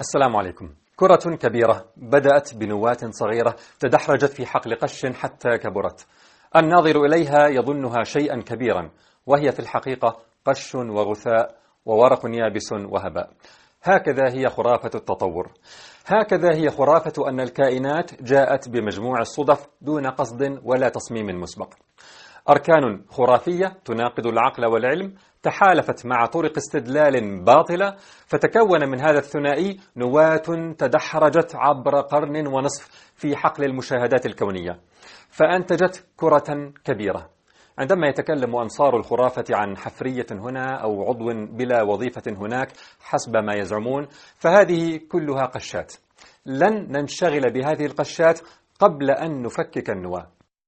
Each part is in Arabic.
السلام عليكم. كرة كبيرة بدأت بنواة صغيرة تدحرجت في حقل قش حتى كبرت. الناظر إليها يظنها شيئا كبيرا، وهي في الحقيقة قش وغثاء وورق يابس وهباء. هكذا هي خرافة التطور. هكذا هي خرافة أن الكائنات جاءت بمجموع الصدف دون قصد ولا تصميم مسبق. أركان خرافية تناقض العقل والعلم تحالفت مع طرق استدلال باطلة، فتكون من هذا الثنائي نواة تدحرجت عبر قرن ونصف في حقل المشاهدات الكونية، فأنتجت كرة كبيرة. عندما يتكلم أنصار الخرافة عن حفرية هنا أو عضو بلا وظيفة هناك حسب ما يزعمون، فهذه كلها قشات. لن ننشغل بهذه القشات قبل أن نفكك النواة.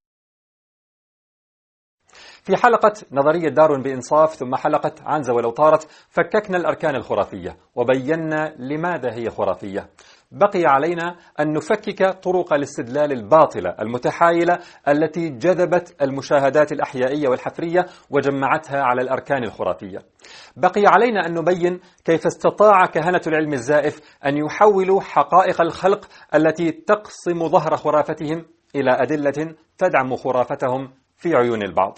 في حلقة نظرية داروين بإنصاف ثم حلقة عنزة ولو طارت فككنا الأركان الخرافية وبينا لماذا هي خرافية. بقي علينا أن نفكك طرق الاستدلال الباطلة المتحايلة التي جذبت المشاهدات الأحيائية والحفرية وجمعتها على الأركان الخرافية. بقي علينا أن نبين كيف استطاع كهنة العلم الزائف أن يحولوا حقائق الخلق التي تقصم ظهر خرافتهم إلى أدلة تدعم خرافتهم في عيون البعض.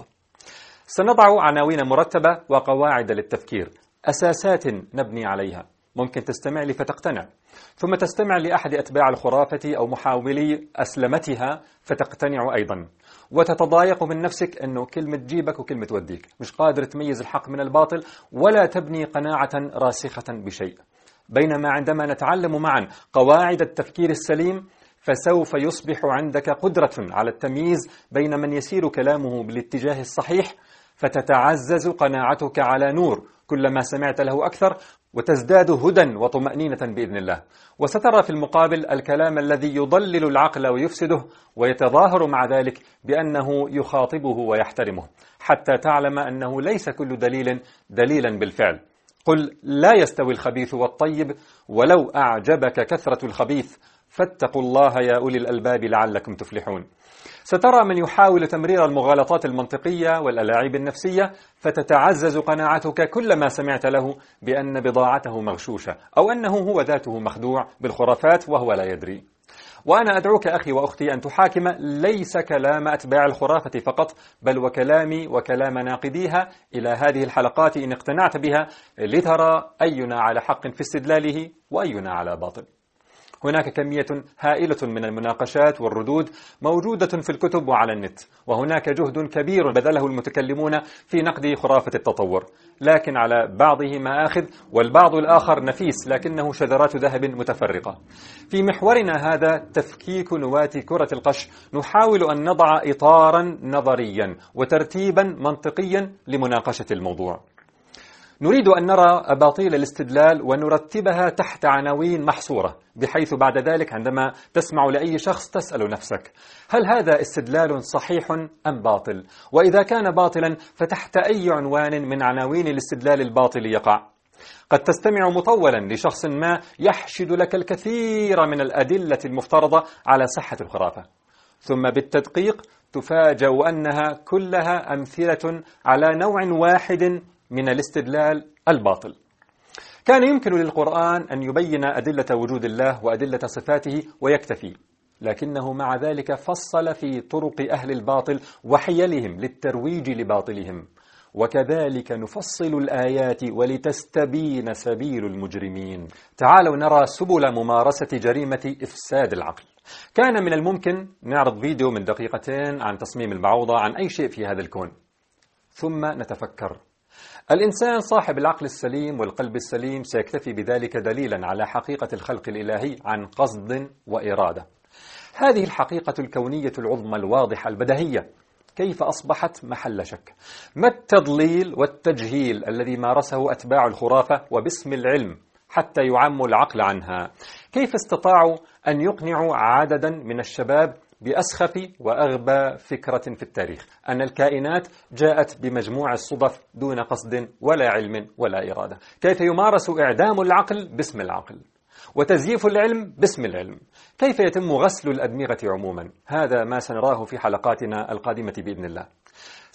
سنضع عناوين مرتبة وقواعد للتفكير، أساسات نبني عليها. ممكن تستمع لي فتقتنع، ثم تستمع لأحد أتباع الخرافة أو محاولي أسلمتها فتقتنع أيضا، وتتضايق من نفسك أنه كلمة جيبك وكلمة وديك، مش قادر تميز الحق من الباطل ولا تبني قناعة راسخة بشيء. بينما عندما نتعلم معا قواعد التفكير السليم فسوف يصبح عندك قدرة على التمييز بين من يسير كلامه بالاتجاه الصحيح، فتتعزز قناعتك على نور كلما سمعت له أكثر، وتزداد هدى وطمأنينة بإذن الله. وسترى في المقابل الكلام الذي يضلل العقل ويفسده ويتظاهر مع ذلك بأنه يخاطبه ويحترمه، حتى تعلم أنه ليس كل دليل دليلا بالفعل. قل لا يستوي الخبيث والطيب ولو أعجبك كثرة الخبيث فاتقوا الله يا أولي الألباب لعلكم تفلحون. سترى من يحاول تمرير المغالطات المنطقية والألاعيب النفسية، فتتعزز قناعتك كلما سمعت له بأن بضاعته مغشوشة أو أنه هو ذاته مخدوع بالخرافات وهو لا يدري. وأنا أدعوك أخي وأختي أن تحاكم ليس كلام أتباع الخرافة فقط، بل وكلامي وكلام ناقديها إلى هذه الحلقات إن اقتنعت بها، لترى أينا على حق في استدلاله وأينا على باطل. هناك كمية هائلة من المناقشات والردود موجودة في الكتب وعلى النت، وهناك جهد كبير بذله المتكلمون في نقد خرافة التطور، لكن على بعضه مآخذ والبعض الآخر نفيس لكنه شذرات ذهب متفرقة. في محورنا هذا تفكيك نواة كرة القش نحاول أن نضع إطارا نظريا وترتيبا منطقيا لمناقشة الموضوع. نريد أن نرى أباطيل الاستدلال ونرتبها تحت عناوين محصورة، بحيث بعد ذلك عندما تسمع لأي شخص تسأل نفسك: هل هذا استدلال صحيح أم باطل؟ وإذا كان باطلا فتحت أي عنوان من عناوين الاستدلال الباطل يقع؟ قد تستمع مطولا لشخص ما يحشد لك الكثير من الأدلة المفترضة على صحة الخرافة، ثم بالتدقيق تفاجأ أنها كلها أمثلة على نوع واحد من الاستدلال الباطل. كان يمكن للقرآن أن يبين أدلة وجود الله وأدلة صفاته ويكتفي، لكنه مع ذلك فصل في طرق أهل الباطل وحيلهم للترويج لباطلهم. وكذلك نفصل الآيات ولتستبين سبيل المجرمين. تعالوا نرى سبل ممارسة جريمة إفساد العقل. كان من الممكن نعرض فيديو من دقيقتين عن تصميم البعوضة، عن أي شيء في هذا الكون، ثم نتفكر. الإنسان صاحب العقل السليم والقلب السليم سيكتفي بذلك دليلا على حقيقة الخلق الإلهي عن قصد وإرادة. هذه الحقيقة الكونية العظمى الواضحة البديهية كيف أصبحت محل شك؟ ما التضليل والتجهيل الذي مارسه أتباع الخرافة وباسم العلم حتى يعموا العقل عنها؟ كيف استطاعوا أن يقنعوا عددا من الشباب بأسخف وأغبى فكرة في التاريخ، أن الكائنات جاءت بمجموع الصدف دون قصد ولا علم ولا إرادة؟ كيف يمارس إعدام العقل باسم العقل وتزييف العلم باسم العلم؟ كيف يتم غسل الأدمغة عموما؟ هذا ما سنراه في حلقاتنا القادمة بإذن الله.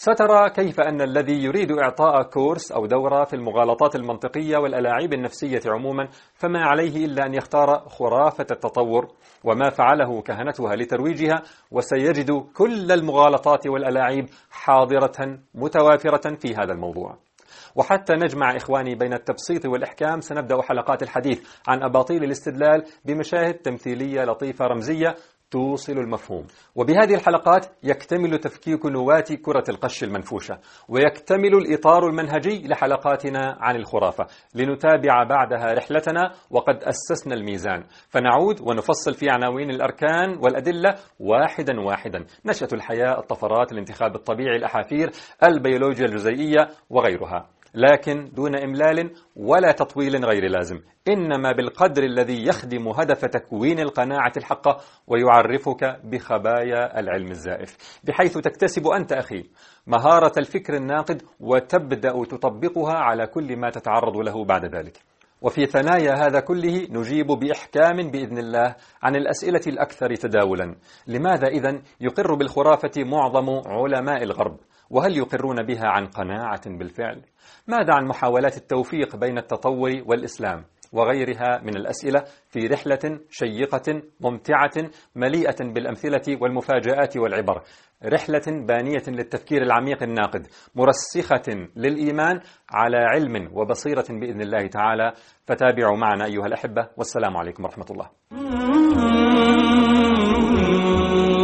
سترى كيف أن الذي يريد إعطاء كورس أو دورة في المغالطات المنطقية والألاعيب النفسية عموما فما عليه إلا أن يختار خرافة التطور وما فعله كهنتها لترويجها، وسيجد كل المغالطات والألاعيب حاضرة متوافرة في هذا الموضوع. وحتى نجمع إخواني بين التبسيط والإحكام، سنبدأ حلقات الحديث عن أباطيل الاستدلال بمشاهد تمثيلية لطيفة رمزية توصل المفهوم. وبهذه الحلقات يكتمل تفكيك نواة كرة القش المنفوشة، ويكتمل الإطار المنهجي لحلقاتنا عن الخرافة، لنتابع بعدها رحلتنا وقد أسسنا الميزان، فنعود ونفصل في عناوين الأركان والأدلة واحدا واحدا: نشأة الحياة، الطفرات، الانتخاب الطبيعي، الأحافير، البيولوجيا الجزيئية وغيرها، لكن دون إملال ولا تطويل غير لازم، إنما بالقدر الذي يخدم هدف تكوين القناعة الحقة ويعرفك بخبايا العلم الزائف، بحيث تكتسب أنت أخي مهارة الفكر الناقد وتبدأ تطبقها على كل ما تتعرض له بعد ذلك. وفي ثنايا هذا كله نجيب بإحكام بإذن الله عن الأسئلة الأكثر تداولا: لماذا إذن يقر بالخرافة معظم علماء الغرب؟ وهل يقرون بها عن قناعة بالفعل؟ ماذا عن محاولات التوفيق بين التطور والإسلام؟ وغيرها من الأسئلة في رحلة شيقة ممتعة مليئة بالأمثلة والمفاجآت والعبر، رحلة بانية للتفكير العميق الناقد، مرسخة للإيمان على علم وبصيرة بإذن الله تعالى. فتابعوا معنا أيها الأحبة، والسلام عليكم ورحمة الله.